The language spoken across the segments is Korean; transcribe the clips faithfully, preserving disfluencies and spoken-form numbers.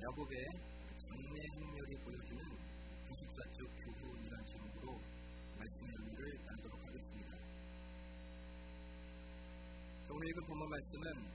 야곱의 장래 행렬이 보여주는 구십사적 교훈이라는 제목으로 말씀 연구를 나누도록 하겠습니다. 오늘 읽은 본문 말씀은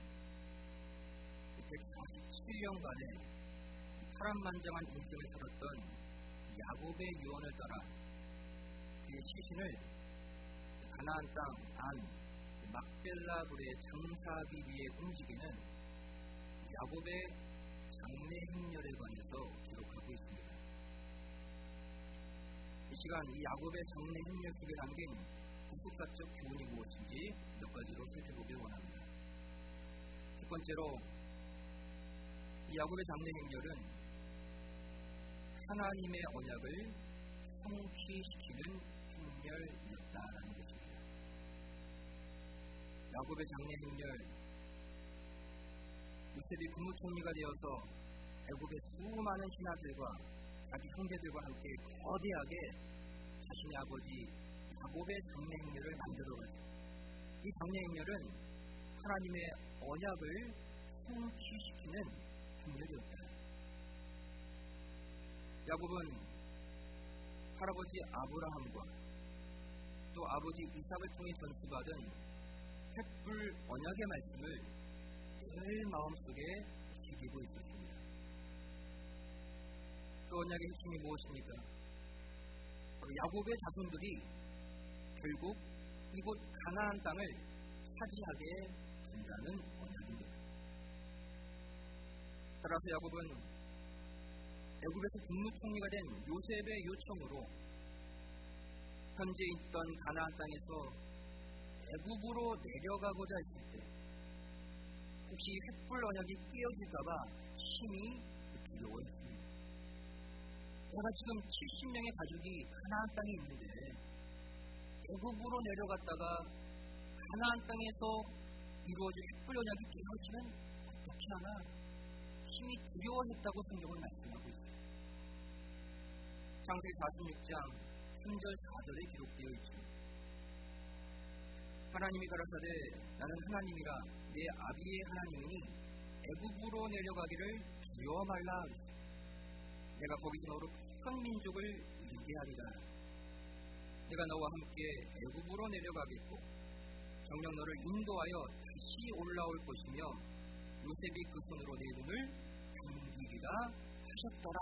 백사십칠 년간의 파란만장한 인생을 살았던 야곱의 유언을 따라 그의 시신을 가나안 땅 안 막벨라 굴에 장사하기 위해 움직이는 야곱의 장래 행렬에 관해서 기록하고 있습니다. 이 시간 이 야곱의 장래 행렬 속에 담긴 구속사적 교훈이 무엇인지 몇 가지로 살펴보길 원합니다. 첫 번째로 이 야곱의 장래 행렬은 하나님의 언약을 성취시키는 행렬이었다라는 것입니다. 야곱의 장래 행렬, 요셉이 국무총리가 되어서 애굽의 수많은 신하들과 자기 형제들과 함께 거대하게 자신의 아버지 야곱의 장래 행렬을 만들어가지고 이 장래 행렬은 하나님의 언약을 성취시키는 행렬이었다. 야곱은 할아버지 아브라함과 또 아버지 이삭을 통해 전수받은 횃불 언약의 말씀을 늘 마음속에 새기고 있었습니다. 그 언약의 핵심이 무엇입니까? 야곱의 자손들이 결국 이곳 가나안 땅을 차지하게 된다는 언약입니다. 따라서 야곱은 애굽에서 국무총리가 된 요셉의 요청으로 현재 있던 가나안 땅에서 애굽으로 내려가고자 했을 때 혹시 횃불 언약이 깨어질까봐 심히 두려워했습니다. 내가 지금 칠십 명의 가족이 가나안 땅에 있는데 애굽으로 내려갔다가 가나안 땅에서 이루어질 횃불 언약이 깨어지면 어떻게 하나 심히 두려워했다고 성경은 말씀하고 있습니다. 창세기 사십육 장 삼 절 사 절에 기록되어 있습니다. 하나님이 가라사대 나는 하나님이라 내 아비의 하나님이니 애굽으로 내려가기를 두려워 말라. 내가 거기서 너로 큰 민족을 이루게 하리라. 내가 너와 함께 애굽으로 내려가겠고 정녕 너를 인도하여 다시 올라올 것이며 요셉이 그 손으로 내 눈을 감기리라 하셨더라.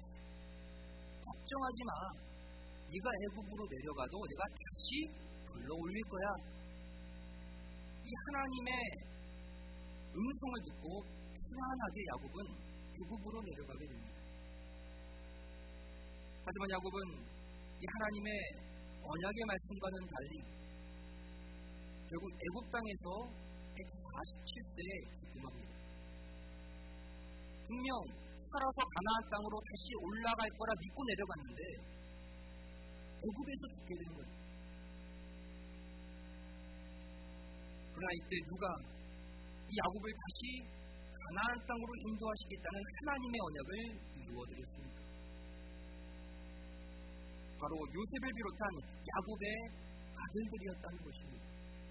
걱정하지 마. 네가 애굽으로 내려가도 내가 다시 불러올릴 거야. 이 하나님의 음성을 듣고 편안하게 야곱은 애굽으로 내려가게 됩니다. 하지만 야곱은 이 하나님의 언약의 말씀과는 달리 결국 애굽 땅에서 백사십칠 세에 집중합니다. 분명 살아서 가나안 땅으로 다시 올라갈 거라 믿고 내려갔는데 애굽에서 죽게 된 거예요. 그러나 이때 누가 이 야곱을 다시 가나안 땅으로 인도하시겠다는 하나님의 언약을 이루어드렸습니다. 바로 요셉을 비롯한 야곱의 아들들이었다는 것입니다.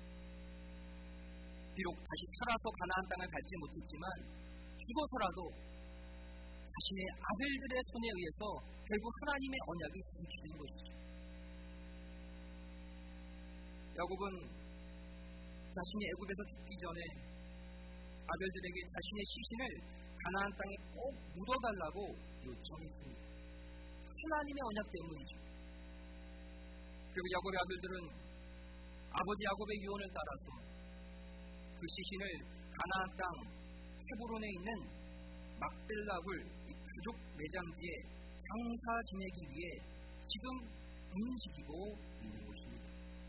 비록 다시 살아서 가나안 땅을 밟지 못했지만 죽어서라도 자신의 아들들의 손에 의해서 결국 하나님의 언약이 성취된 것이죠. 야곱은 자신이 애굽에서 죽기 전에 아들들에게 자신의 시신을 가나안 땅에 꼭 묻어달라고 요청했습니다. 하나님의 언약 때문이죠. 그리고 야곱의 아들들은 아버지 야곱의 유언을 따라서 그 시신을 가나안 땅 헤브론에 있는 막벨라굴 가족 매장지에 장사 지내기 위해 지금 움직이고 있는 것입니다.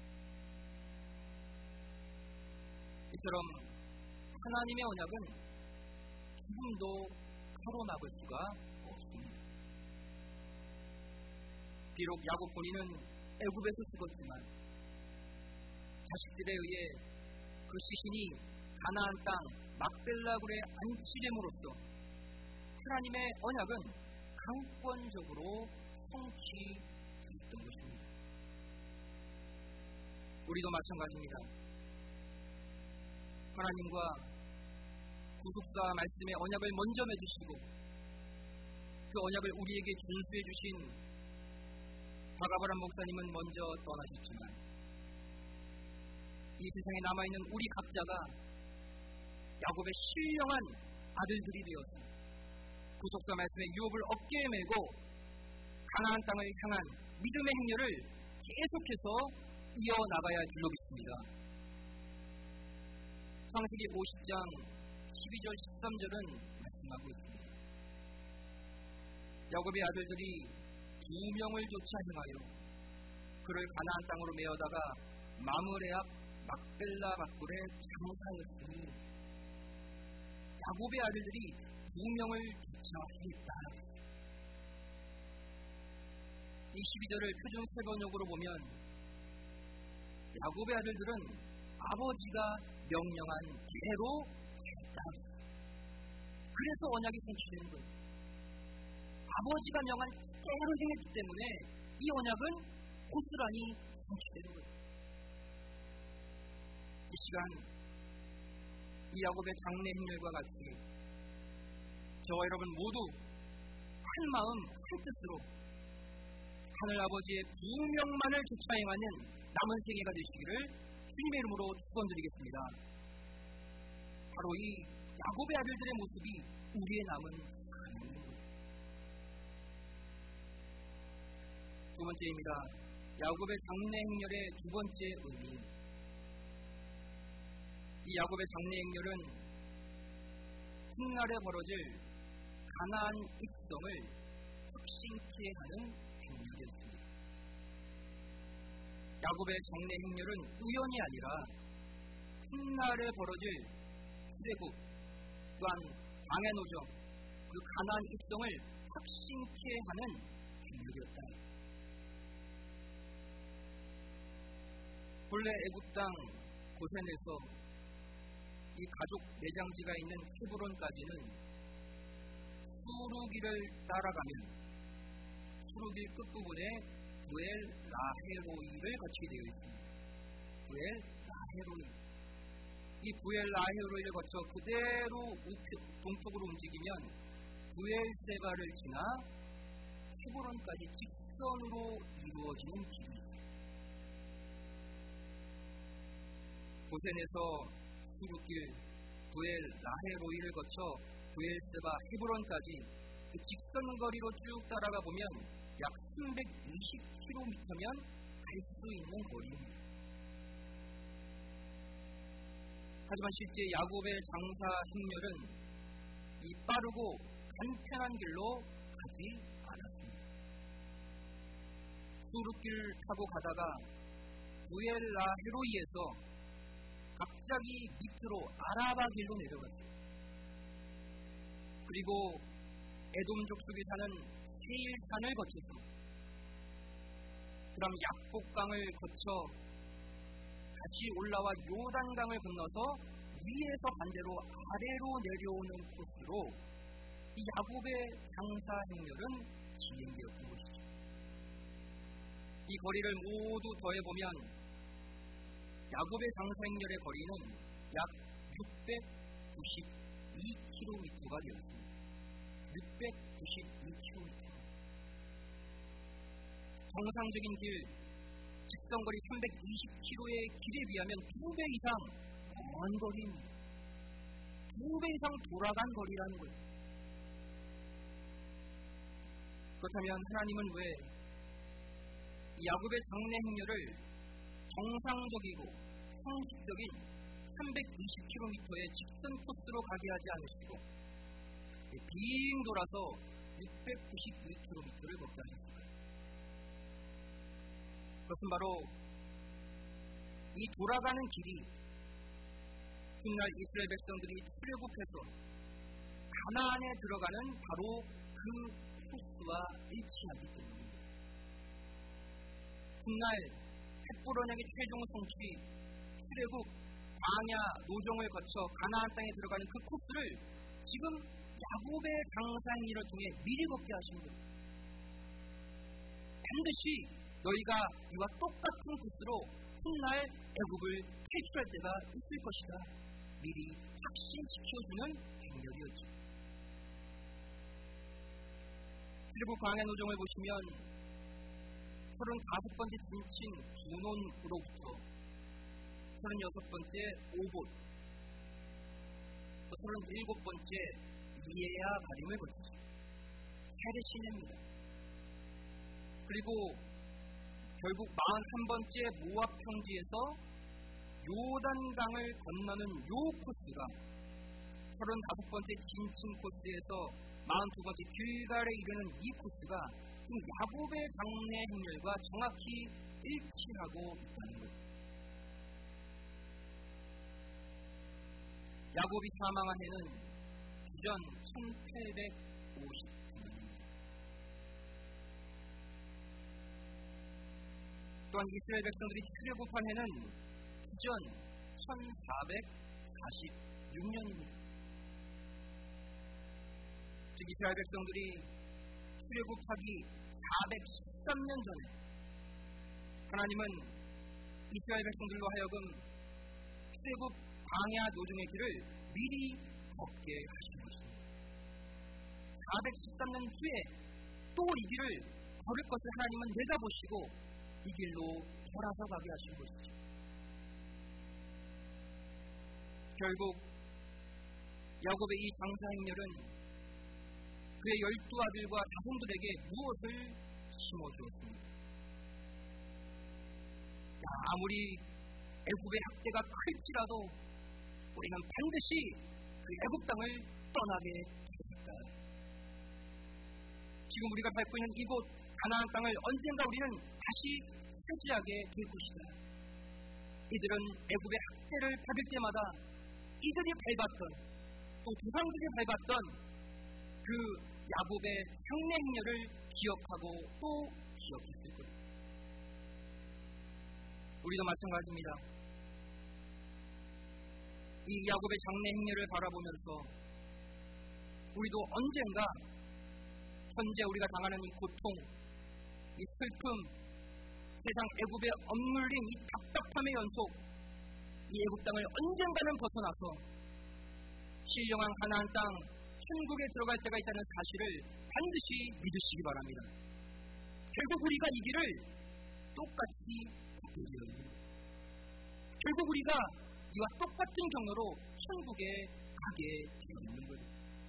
이처럼 하나님의 언약은 지금도 가로막을 수가 없습니다. 비록 야곱 본인은 애굽에서 죽었지만 자식들에 의해 그 시신이 가나안 땅 막벨라굴에 안치됨으로써 하나님의 언약은 강권적으로 성취됐던 것입니다. 우리도 마찬가지입니다. 하나님과 구속사 말씀의 언약을 먼저 맺으시고 그 언약을 우리에게 준수해 주신 박아브람 목사님은 먼저 떠나셨지만 이 세상에 남아있는 우리 각자가 야곱의 신령한 아들들이 되어서 구속사 말씀의 유업을 어깨에 메고 가나안 땅을 향한 믿음의 행렬을 계속해서 이어나가야 할 줄로 믿습니다. 창세기 오십 장 십이 절 십삼 절은 말씀하고 있습니다. 야곱의 아들들이 두 명을 조차 행하여 그를 가나안 땅으로 메어다가 마므레 앞 막벨라 막굴에 장사하였으니 야곱의 아들들이 두 명을 조차 했다. 이 십이 절을 표준 세번역으로 보면 야곱의 아들들은 아버지가 명령한 대로 했다. 그래서 언약이 성취되는 거예요. 아버지가 명한 대로 행했기 때문에 이 언약은 고스란히 성취되는 거예요. 이 시간 이 야곱의 장래 행렬과 같이 저와 여러분 모두 한 마음 한 뜻으로 하늘 아버지의 부명만을 조차 행하는 남은 생애가 되시기를 주님의 이름으로 축원드리겠습니다. 바로 이 야곱의 아들들의 모습이 우리의 남은 삶입니다. 두 번째입니다. 야곱의 장래 행렬의 두 번째 의미. 이 야곱의 장래 행렬은 훗날에 벌어질 가나안 입성을 확신케 하는 행렬이었습니다. 야곱의 장래 행렬은 우연이 아니라 훗날에 벌어질 출애굽 또한 광야 노정 그 가나안 입성을 확신케 하는 행렬이었다. 본래 애굽 땅 고센에서 이 가족 매장지가 있는 헤브론까지는 수루기를 따라가면 수루기 끝부분에 부엘 라헤로이를 거치게 되어 있습니다. 부엘 라헤로이. 이 부엘 라헤로이를 거쳐 그대로 동쪽으로 움직이면 부엘세바를 지나 헤브론까지 직선으로 이루어지는 길이 있습니다. 고센에서 수루길 부엘 라헤로이를 거쳐 부엘세바 헤브론까지 그 직선 거리로 쭉 따라가 보면 약 삼백이십 킬로미터면 갈 수 있는 거리입니다. 하지만 실제 야곱의 장사 행렬은 이 빠르고 간편한 길로 가지 않았습니다. 수루길을 타고 가다가 부엘 라헤로이에서 갑자기 밑으로 아라바 길로 내려갔어요. 그리고 에돔 족속이 사는 세일산을 거쳐서 그 다음 약복강을 거쳐 다시 올라와 요단강을 건너서 위에서 반대로 아래로 내려오는 코스로 이 야곱의 장사 행렬은 진행되었던 것이죠. 이 거리를 모두 더해보면 야곱의 장사 행렬의 거리는 약 육백구십이 킬로미터가 되었습니다. 육백구십이 킬로미터. 정상적인 길, 직선거리 삼백이십 킬로미터의 길에 비하면 두 배 이상 먼 거리입니다. 두 배 이상 돌아간 거리라는 거예요. 그렇다면 하나님은 왜 이 야곱의 장래 행렬을 정상적이고 상식적인 삼백이십 킬로미터의 직선 코스로 가게 하지 않으시고 빙 돌아서 육백구십이 킬로미터를 걷게 하셨을까요? 그것은 바로 이 돌아가는 길이 훗날 이스라엘 백성들이 출애굽해서 가나안에 들어가는 바로 그 코스와 일치하기 때문입니다. 훗날 햇불 언약의 최종 성취, 출애굽, 광야, 노정을 거쳐 가나안 땅에 들어가는 그 코스를 지금 야곱의 장사행위를 통해 미리 걷게 하신 거예요. 반드시 너희가 이와 똑같은 코스로 훗날 애굽을 탈출할 때가 있을 것이다. 미리 확신시켜주는 행렬이었죠. 출애굽 광야 노정을 보시면 서른다섯 번째 진친 두논으로부터 서른여섯 번째 오봇, 또 서른일곱 번째 이에야 바림을 거치죠. 세례 시내입니다. 그리고 결국 마흔한 번째 모압 평지에서 요단강을 건너는 요 코스가 서른다섯 번째 진친 코스에서 마흔두 번째 길갈에 이르는 이 코스가 지금 야곱의 장래 행렬과 정확히 일치하고 있다는 거예요. 야곱이 사망한 해는 주전 천팔백오십 년입니다. 또한 이스라엘 백성들이 출애굽한 해는 주전 천사백사십육 년입니다. 즉 이스라엘 백성들이 출애굽하기 사백십삼 년 전에 하나님은 이스라엘 백성들로 하여금 출애굽 광야 노정의 길을 미리 걷게 하신 것입니다. 사백십삼 년 후에 또 이 길을 걸을 것을 하나님은 내다보시고 이 길로 돌아서 가게 하신 것이죠. 결국 야곱의 이 장사 행렬은 그의 열두 아들과 자손들에게 무엇을 심어주었습니까? 아무리 애굽의 학대가 클지라도 우리는 반드시 그 애굽 땅을 떠나게 되겠다. 지금 우리가 밟고 있는 이곳 가나안 땅을 언젠가 우리는 다시 차지하게 될 것이다. 이들은 애굽의 학대를 받을 때마다 이들이 밟았던 또 조상들이 밟았던 그 야곱의 장래 행렬을 기억하고 또 기억했을 거예요. 우리도 마찬가지입니다. 이 야곱의 장래 행렬을 바라보면서 우리도 언젠가 현재 우리가 당하는 이 고통, 이 슬픔, 세상 애굽에 억눌린 이 답답함의 연속, 이 애굽 땅을 언젠가는 벗어나서 신령한 가나안 땅 천국에 들어갈 때가 있다는 사실을 반드시 믿으시기 바랍니다. 결국 우리가 이 길을 똑같이 걷게 되어요. 결국 우리가 이와 똑같은 경로로 천국에 가게 되어 있는 거예요.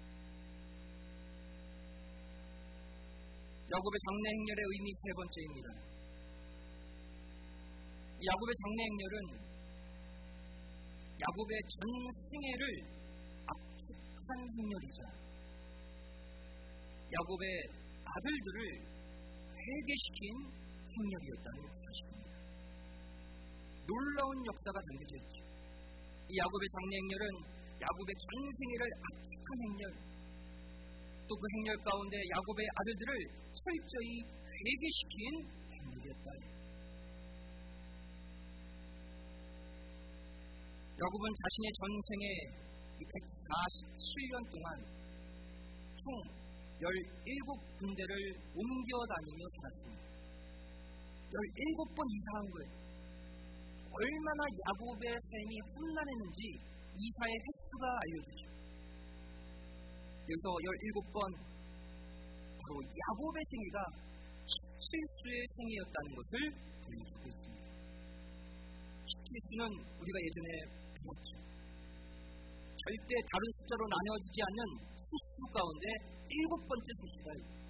야곱의 장래 행렬의 의미 세 번째입니다. 야곱의 장래 행렬은 야곱의 전 생애를 압축한 행렬이자 야곱의 아들들을 회개시킨 행렬이었다는 사실입니다. 놀라운 역사가 담겨져 있죠. 이 야곱의 장래 행렬은 야곱의 전 생애를 압축한 행렬, 또 그 행렬 가운데 야곱의 아들들을 철저히 회개시킨 행렬이었다. 야곱은 자신의 전생에 백사십칠 년 동안 총 열일곱 군데를 옮겨 다니며 살았습니다. 열일곱 번 이사한 거예요. 얼마나 야곱의 삶이 험난했는지 이사의 횟수가 알려주죠. 여기서 열일곱 번 바로 야곱의 생애가 십칠 수의 생애였다는 것을 보여주고 있습니다. 십칠 수는 우리가 예전에 배웠죠. 절대 다른 숫자로 나뉘어지지 않는 수수 가운데 일곱 번째 수수가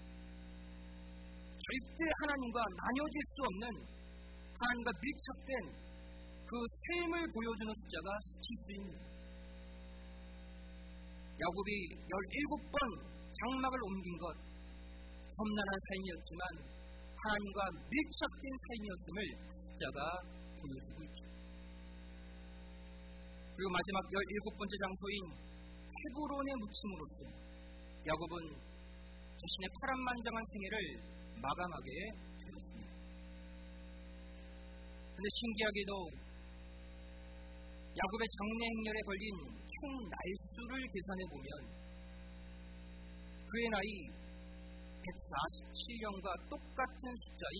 절대 하나님과 나뉘어질 수 없는 하나님과 밀착된 그 삶을 보여주는 숫자가 십칠 수입니다. 야곱이 열일곱 번 장막을 옮긴 것 험난한 삶이었지만 하나님과 밀착된 삶이었음을 숫자가 보여주고 있죠. 그리고 마지막 열일곱 번째 장소인 헤브론에 묻힘으로써 야곱은 자신의 파란만장한 생애를 마감하게 되었습니다. 그런데 신기하게도 야곱의 장래 행렬에 걸린 총 날수를 계산해 보면 그의 나이 백사십칠 년과 똑같은 숫자인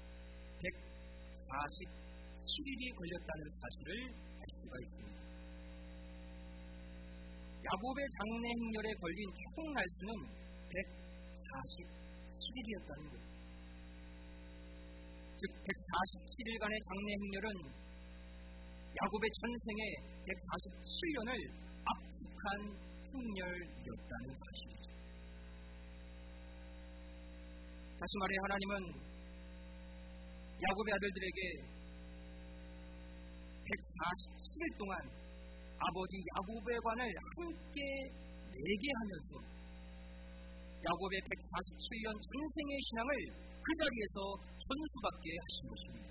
백사십칠 일이 걸렸다는 사실을 알 수가 있습니다. 야곱의 장래 행렬에 걸린 총 날수는 백사십칠 백사십칠 일이었다는 거예요. 즉 백사십칠 일간의 장례 행렬은 야곱의 전생에 백사십칠 년을 압축한 행렬이었다는 사실이죠. 다시 말해 하나님은 야곱의 아들들에게 백사십칠 일 동안 아버지 야곱의 관을 함께 내게 하면서 야곱의 백사십칠 년 전생의 신앙을 그 자리에서 전수받게 하신 것입니다.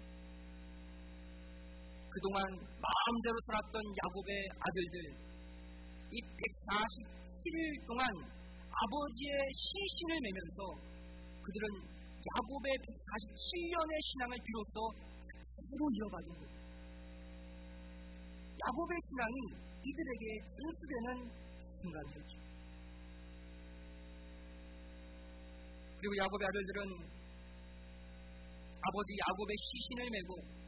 그동안 마음대로 살았던 야곱의 아들들, 이 백사십칠 일 동안 아버지의 시신을 매면서 그들은 야곱의 백사십칠 년의 신앙을 비로소 그대로 이어받은 거예요. 야곱의 신앙이 이들에게 전수되는 순간이었죠. 그리고 야곱의 아들들은 아버지 야곱의 시신을 메고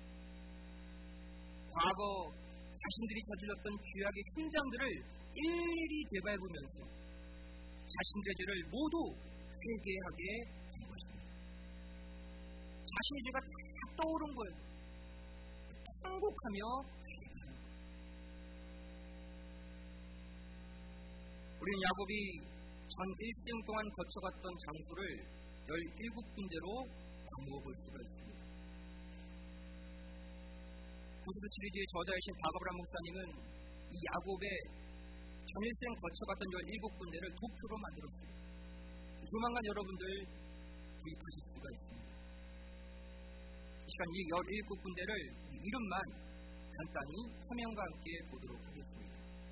과거 자신들이 저질렀던 죄악의 흉장들을 일일이 되밟으면서 자신들의 죄를 모두 회개하게 된 것입니다. 자신의 죄가 다 떠오른 거예요. 통곡하며 회개하는 거예요. 우리는 야곱이 전 일생 동안 거쳐갔던 장소를 열일곱 군데로 나누어 볼 수가 있습니다. 구스드 시리즈의 저자이신 박아브람 목사님은 이 야곱의 전일생 거쳐갔던 열일곱 군데를 도표로 만들었습니다. 조만간 여러분들 구입하실 수가 있습니다. 이 시간 이 열일곱 군데를 이름만 간단히 화면과 함께 보도록 하겠습니다.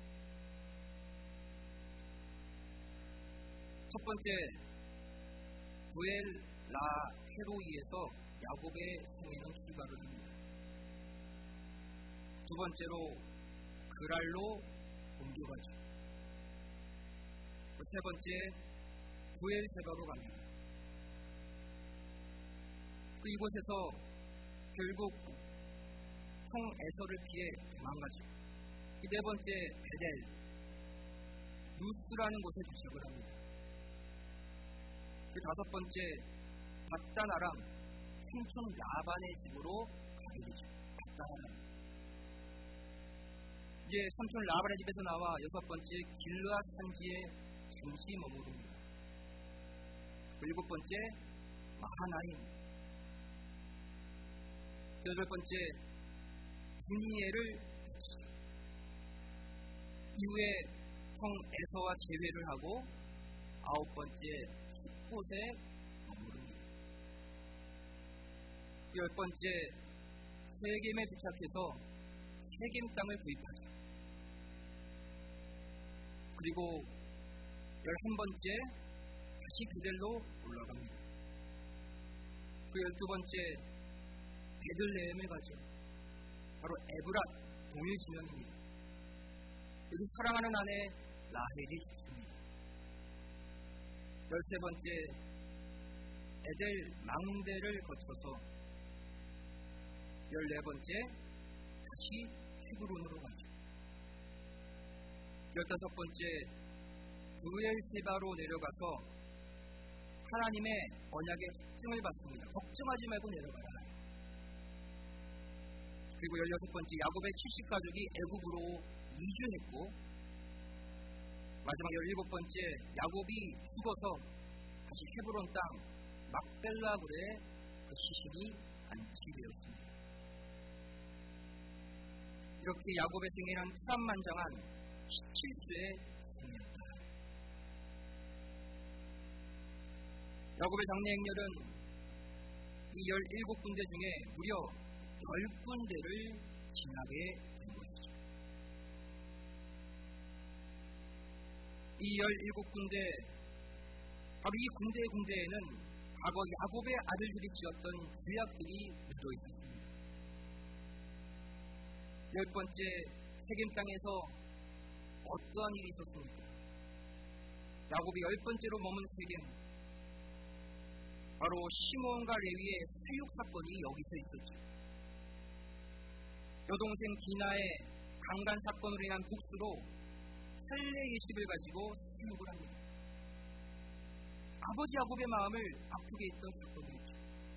첫 번째, 부엘 라 헤로이에서 야곱의 생애는 출발을 합니다. 두 번째로 그랄로 옮겨가죠. 세 번째, 부엘세바로 갑니다. 그 이곳에서 결국 형 에서를 피해 도망가죠. 네 번째, 베델 루스라는 곳에 도착을 합니다. 그 다섯 번째, 밧단아람 삼촌 라반의 집으로 가게 되죠. 밧단아람. 이제 삼촌 라반의 집에서 나와 여섯 번째 길르앗 산지에 잠시 머무릅니다. 일곱 번째 마하나임. 여덟 번째 분이엘을 붙이죠. 이후에 형 에서와 재회를 하고 아홉 번째 곳에 머무릅니다. 열 번째 세겜에 도착해서 세겜 땅을 구입하죠. 그리고 열한 번째 다시 베델로 올라갑니다. 그 열두 번째 베들레헴을 가죠. 바로 에브랏 동일 지명입니다. 여기 사랑하는 아내 라헬이 있습니다. 열세 번째 에델 망대를 거쳐서 열네 번째 다시 헤브론으로 가죠. 열다섯 번째 부엘세바로 내려가서 하나님의 언약의 확증을 받습니다. 걱정하지 말고 내려가라. 그리고 열여섯 번째 야곱의 칠십 가족이 애굽으로 이주했고 마지막 열일곱 번째 야곱이 죽어서 다시 헤브론 땅 막벨라굴에 그 시신이 안치되었습니다. 이렇게 야곱의 생애는 파란만장한 십칠 수의 생애였다. 야곱의 장례 행렬은 이 열일곱 군데 중에 무려 열 군데를 지나게 된 것이죠. 이 열일곱 군데, 바로 이 군데 군데에는 과거 야곱의 아들들이 지었던 죄악들이 묻어 있었습니다. 열 번째 세겜 땅에서 어떠한 일이 있었습니까? 야곱이 열 번째로 머문 세겜, 바로 시몬과 레위의 사육 사건이 여기서 있었죠. 여동생 디나의 강간 사건으로 인한 복수로 할례 예식을 가지고 사육을 합니다. 아버지 야곱의 마음을 아프게 했던 사건이었죠.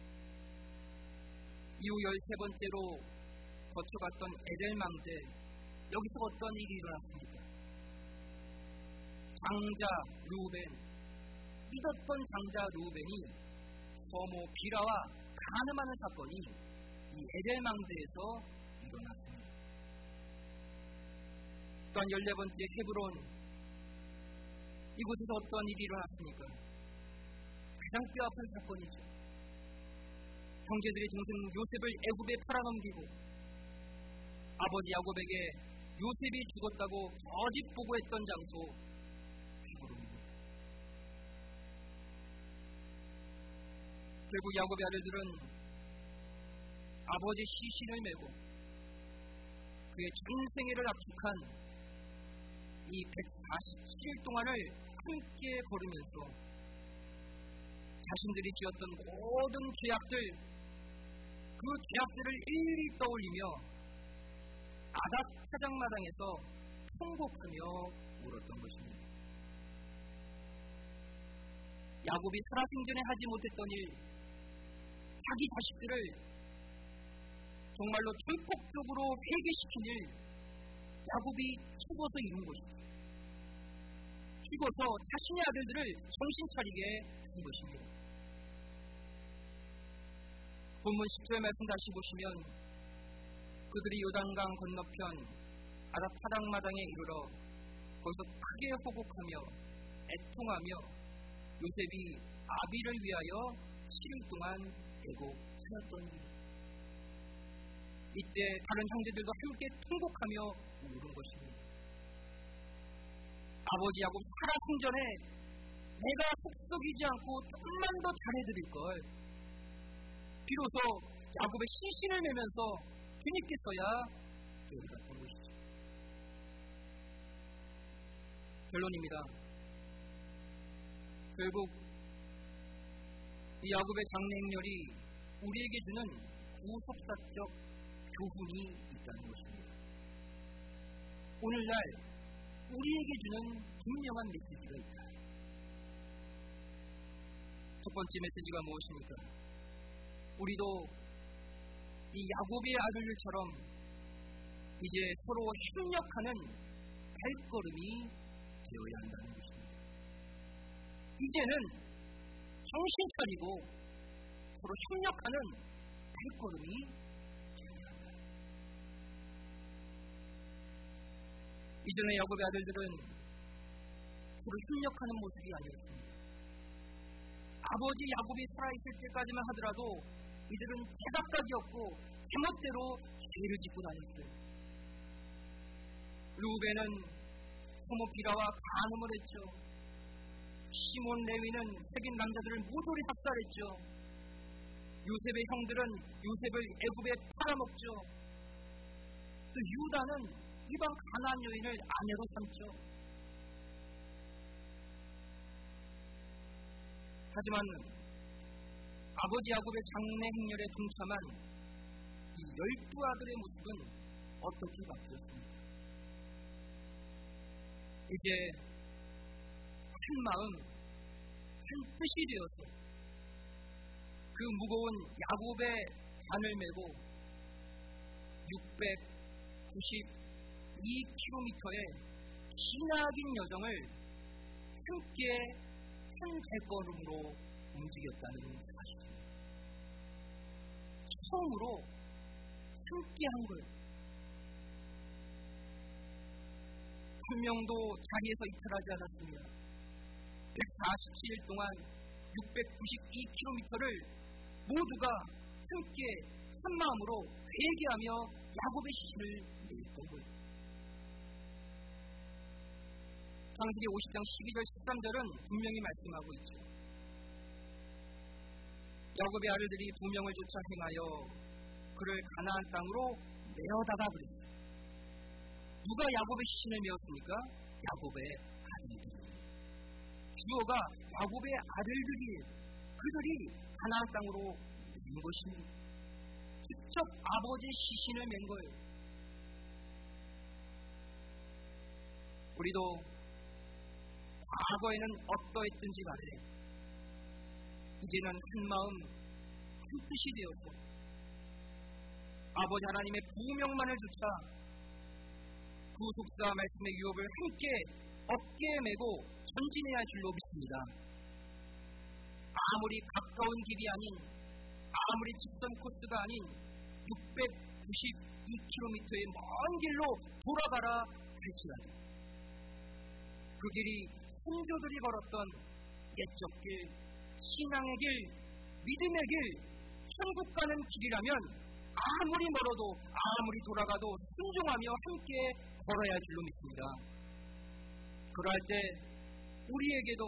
이후 열세 번째로 거쳐갔던 에델망 때 여기서 어떤 일이 일어났습니까? 장자 르우벤, 믿었던 장자 르우벤이 서모 비라와 간음하는 사건이 이 에델망대에서 일어났습니다. 또한 열네 번째 헤브론, 이곳에서 어떤 일이 일어났습니까? 가장 뼈아픈 사건이죠. 형제들이 동생 요셉을 애굽에 팔아넘기고 아버지 야곱에게 요셉이 죽었다고 거짓 보고했던 장소 헤브론입니다. 결국 야곱의 아들들은 아버지 시신을 메고 그의 전생애를 압축한 이 백사십칠 일 동안을 함께 걸으면서 자신들이 지었던 모든 죄악들, 그 죄악들을 일일이 떠올리며 아닥 타작마당에서 통곡하며 울었던 것입니다. 야곱이 살아생전에 하지 못했던 일, 자기 자식들을 정말로 전폭적으로 회개시킨 일, 야곱이 죽어서 이룬 것이죠. 죽어서 자신의 아들들을 정신 차리게 한 것입니다. 본문 십 절 말씀 다시 보시면 그들이 요단강 건너편 아닥파닥마당에 이르러 거기서 크게 호곡하며 애통하며 요셉이 아비를 위하여 칠 일 동안 애곡하였더니 이때 다른 형제들도 함께 통곡하며 우는 것입니다. 아버지 야곱 살아생전에 내가 속썩이지 않고 조금만 더 잘해드릴걸. 비로소 야곱의 시신을 메면서 주님께서야 여기 갔던 것이죠. 결론입니다. 결국 이 야곱의 장래 행렬이 우리에게 주는 구속사적 교훈이 있다는 것입니다. 오늘날 우리에게 주는 분명한 메시지가 있다. 첫 번째 메시지가 무엇입니까? 우리도 이 야곱의 아들들처럼 이제 서로 협력하는 발걸음이 되어야 한다는 것입니다. 이제는 정신 차리고 서로 협력하는 발걸음이 되어야 한다. 이전에 야곱의 아들들은 서로 협력하는 모습이 아니었습니다. 아버지 야곱이 살아있을 때까지만 하더라도 이들은 제각각이었고 제멋대로 죄를 짓고 다녔어요. 루벤은 소모 비라와 간음을 했죠. 시몬 레위는 새긴 남자들을 모조리 학살했죠. 요셉의 형들은 요셉을 애굽에 팔아먹죠. 또 유다는 이방 가나안 여인을 아내로 삼죠. 하지만 아버지 야곱의 장래 행렬에 동참한 이 열두 아들의 모습은 어떻게 바뀌었습니까? 이제 한 마음, 한 뜻이 되어서 그 무거운 야곱의 관을 메고 육백구십이 킬로미터의 기나긴 여정을 함께 한 발걸음으로 움직였다는 사실입니다. 처음으로 함께 한 거예요. 한 명도 자리에서 이탈하지 않았습니다. 백사십칠 일 동안 육백구십이 킬로미터를 모두가 함께 한 마음으로 회개하며 야곱의 시신을 내었던 거예요. 창세기 오십 장 십이 절 십삼 절은 분명히 말씀하고 있죠. 야곱의 아들들이 두 명을 쫓아 행하여 그를 가나안 땅으로 메어다가 그랬어요. 누가 야곱의 시신을 메었습니까? 야곱의 아들들이. 주어가 야곱의 아들들이 그들이 가나안 땅으로 낸 것입니다. 직접 아버지의 시신을 맨 거예요. 우리도 과거에는 어떠했든지 간에 이제는 한마음 한뜻이 되어서 아버지 하나님의 부명만을 조차 구속사 말씀의 유업을 함께 어깨에 메고 전진해야 할 줄로 믿습니다. 아무리 가까운 길이 아닌, 아무리 직선 코스가 아닌 육백구십이 킬로미터의 먼 길로 돌아가라 할지라도 그 길이 선조들이 걸었던 옛적 길, 신앙의 길, 믿음의 길, 천국 가는 길이라면 아무리 멀어도 아무리 돌아가도 순종하며 함께 걸어야 할 줄로 믿습니다. 그럴 때 우리에게도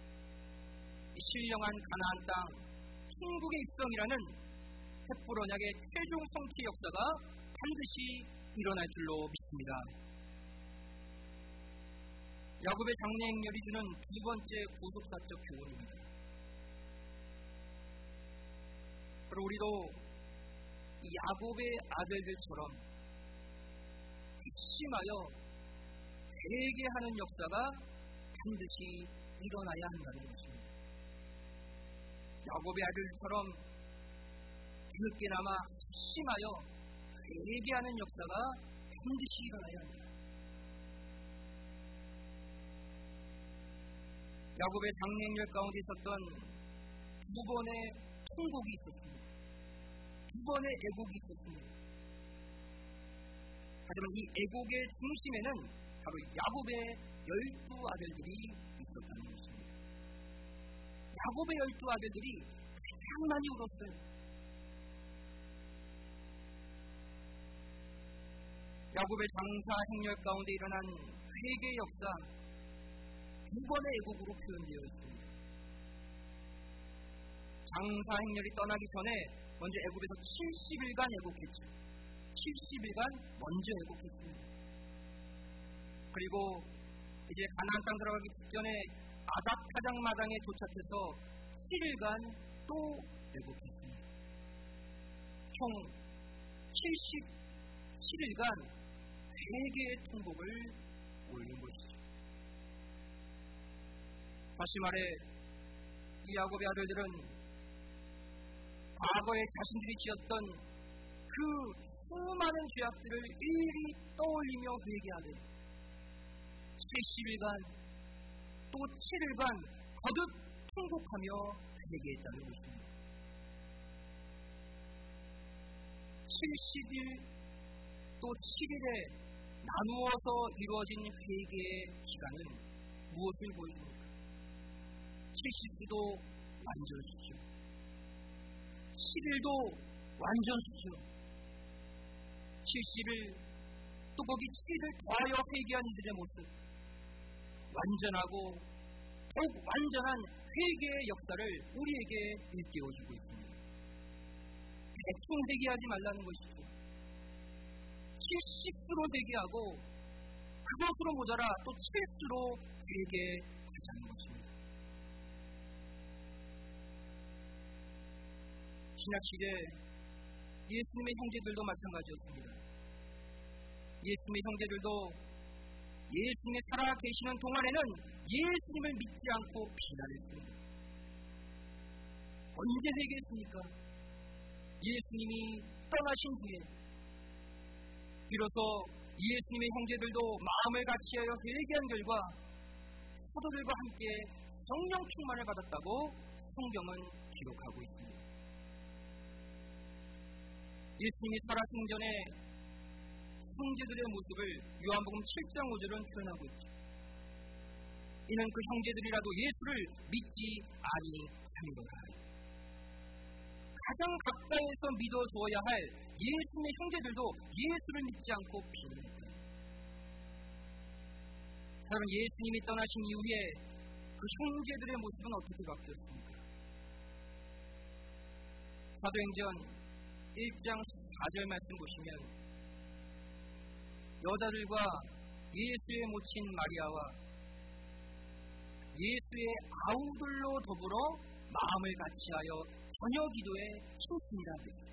신령한 가나안 땅, 천국의 입성이라는 횃불 언약의 최종 성취 역사가 반드시 일어날 줄로 믿습니다. 야곱의 장래 행렬이 주는 두 번째 고속사적 교훈입니다. 그리고 우리도 야곱의 아들들처럼 핵심하여 회개하는 역사가 반드시 일어나야 한다는 것입니다. 야곱의 아들들처럼 뒤늦게나마 핵심하여 회개하는 역사가 반드시 일어나야 합니다. 야곱의 장래행렬 가운데 있었던 두 번의 통곡이 있었습니다. 두 번의 애곡이 있었습니다. 하지만 이 애곡의 중심에는 바로 야곱의 열두 아들들이 있었다는 것입니다. 야곱의 열두 아들들이 가장 많이 울었어요. 야곱의 장사 행렬 가운데 일어난 회개 역사 두 번의 애곡으로 표현되어 있습니다. 장사 행렬이 떠나기 전에 먼저 애굽에서 칠십 일간 애곡했죠. 칠십 일간 먼저 애곡했습니다. 그리고 이제 가나안 땅 들어가기 직전에 아닥하장 마당에 도착해서 칠 일간 또 애곡했습니다. 총 칠십칠 일간 회개의 통곡을 올린 것이죠. 다시 말해 이 야곱의 아들들은 과거에 자신들이 지었던 그 수많은 죄악들을 일일이 떠올리며 회개하되 칠십 일간 또 칠 일간 거듭 통곡하며 회개했다는 것입니다. 칠십 일 또 칠 일에 나누어서 이루어진 회개의 기간은 무엇을 보여줍니까? 칠십 수도 완전수죠. 칠 일도 완전수죠. 칠십 일 또 거기 칠 일을 더하여 회개한 이들의 모습, 완전하고 더욱 완전한 회개의 역사를 우리에게 일깨워주고 있습니다. 대충 회개하지 말라는 것이죠. 칠십 수로 회개하고 그것으로 모자라 또 칠 수로 회개하자는 것입니다. 신약시대 예수님의 형제들도 마찬가지였습니다. 예수님의 형제들도 예수님이 살아 계시는 동안에는 예수님을 믿지 않고 비난했습니다. 언제 회개했습니까? 예수님이 떠나신 뒤에 비로소 예수님의 형제들도 마음을 같이하여 회개한 결과 사도들과 함께 성령 충만을 받았다고 성경은 기록하고 있습니다. 예수님이 살아생 전에 형제들의 모습을 요한복음 칠 장 오 절은 표현하고 있죠. 이는 그 형제들이라도 예수를 믿지 아니하니라. 가장 가까이에서 믿어주어야 할 예수님의 형제들도 예수를 믿지 않고 비난했다. 여러분, 예수님이 떠나신 이후에 그 형제들의 모습은 어떻게 바뀌었습니까? 사도행전 일 장 사 절 말씀 보시면 여자들과 예수의 모친 마리아와 예수의 아우들로 더불어 마음을 같이하여 저녁 기도에 힘씁니다.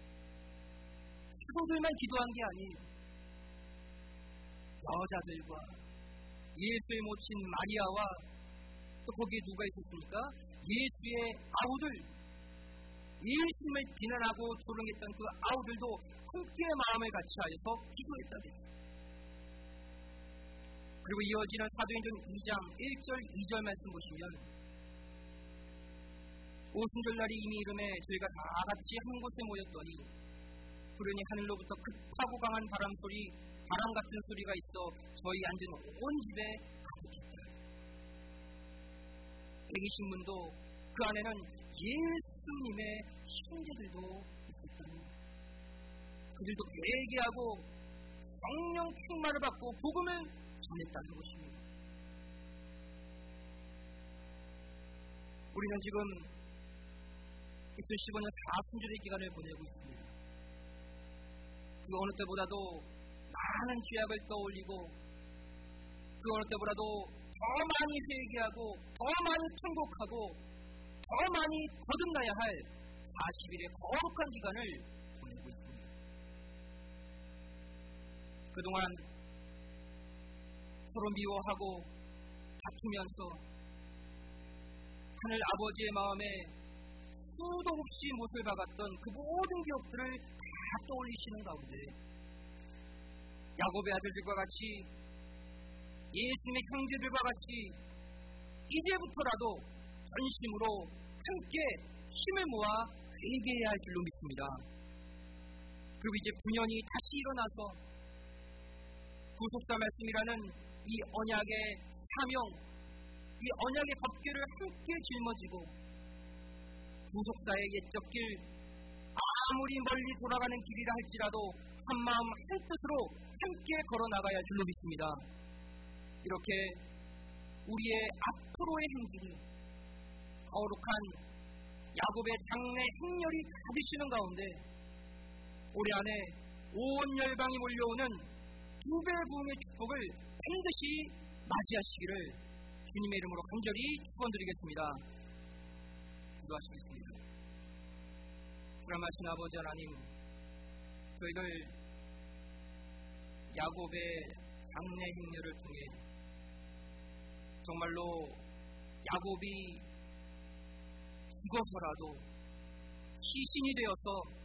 사도들만 기도한 게 아니에요. 여자들과 예수의 모친 마리아와 또 거기에 누가 있었습니까? 예수의 아우들, 예수님을 비난하고 조롱했던 그 아우들도 함께 마음을 같이 하여서 기도했다고 했습니다. 그리고 이어지는 사도행전 이 장 일 절 이 절 말씀 보시면 오순절날이 이미 이름에 저희가 다 같이 한 곳에 모였더니 그러니 하늘로부터 급하고 강한 바람 소리, 바람 같은 소리가 있어 저희 앉은 온 집에 가득했다. 대기신문도 그 안에는 예수님의 형제들도 있었다는 것. 그들도 회개하고 성령 충만을 받고 복음을 전했다는 것입니다. 우리는 지금 이천십오 년 사순절의 기간을 보내고 있습니다. 그 어느 때보다도 많은 죄악을 떠올리고 그 어느 때보다도 더 많이 회개하고 더 많이 통곡하고 더 많이 거듭나야 할 사십 일의 거룩한 기간을 보내고 있습니다. 그동안 서로 미워하고 다투면서 하늘 아버지의 마음에 수도 없이 못을 박았던 그 모든 기억들을 다 떠올리시는 가운데 야곱의 아들들과 같이 예수님의 형제들과 같이 이제부터라도 전심으로 함께 힘을 모아 회개해야 할 줄로 믿습니다. 그리고 이제 분연히 다시 일어나서 구속사 말씀이라는 이 언약의 사명, 이 언약의 법궤를 함께 짊어지고 구속사의 옛적 길, 아무리 멀리 돌아가는 길이라 할지라도 한마음 한뜻으로 함께 걸어나가야 할 줄로 믿습니다. 이렇게 우리의 앞으로의 행진이 거룩한 야곱의 장래 행렬이 가득히는 가운데 올해 안에 온 열방이 몰려오는 두 배 부흥의 축복을 반드시 맞이하시기를 주님의 이름으로 간절히 축원드리겠습니다. 기도하시겠습니다. 사랑하신 아버지 하나님, 저희들 야곱의 장래 행렬을 통해 정말로 야곱이 죽어서라도 시신이 되어서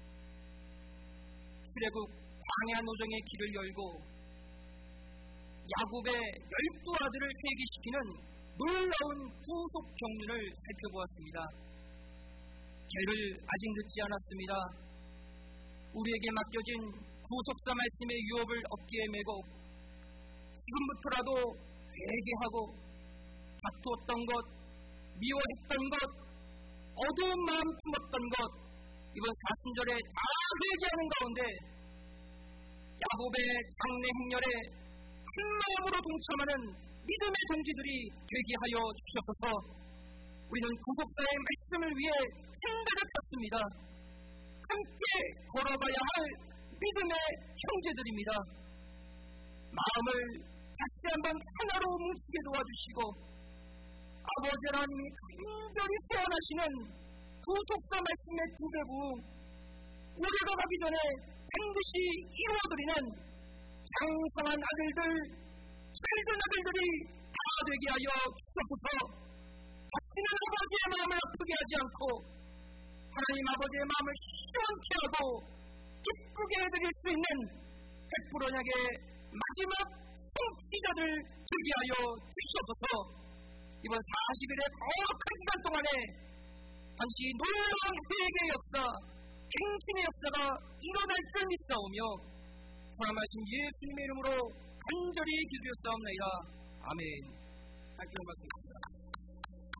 출애굽 광야 노정의 길을 열고 야곱의 열두 아들을 회개시키는 놀라운 구속 경륜을 살펴보았습니다. 죄를 아직 늦지 않았습니다. 우리에게 맡겨진 구속사 말씀의 유업을 어깨에 메고 지금부터라도 회개하고 다투었던 것, 미워했던 것, 어두운 마음 품었던 것, 이번 사순절에 다 회개하는 가운데 야곱의 장래 행렬에 큰 마음으로 동참하는 믿음의 동지들이 되게 하여 주셔서 우리는 구속사의 말씀을 위해 생각을 폈습니다. 함께 걸어가야 할 믿음의 형제들입니다. 마음을 다시 한번 하나로 뭉치게 도와주시고 아버지 하나님이 간절히 소원하시는 구속사 말씀의 두 배 부흥, 우리가 가기 전에 반드시 이루어드리는 장성한 아들들, 철든 아들들이 다 되게 하여 주옵소서. 다시는 아버지의 마음을 아프게 하지 않고 하나님 아버지의 마음을 시원케 하고 기쁘게 해드릴 수 있는 백불 언약의 마지막 성취자들 되게 하여 주옵소서. 이번 사십 일의 거룩한 기간 동안에 당시 놀라운 회개의 역사, 갱신의 역사가 일어날 줄 믿사오며 사랑하신 예수님의 이름으로 간절히 기도했사옵나이다. 아멘. 함께 말씀드립니다.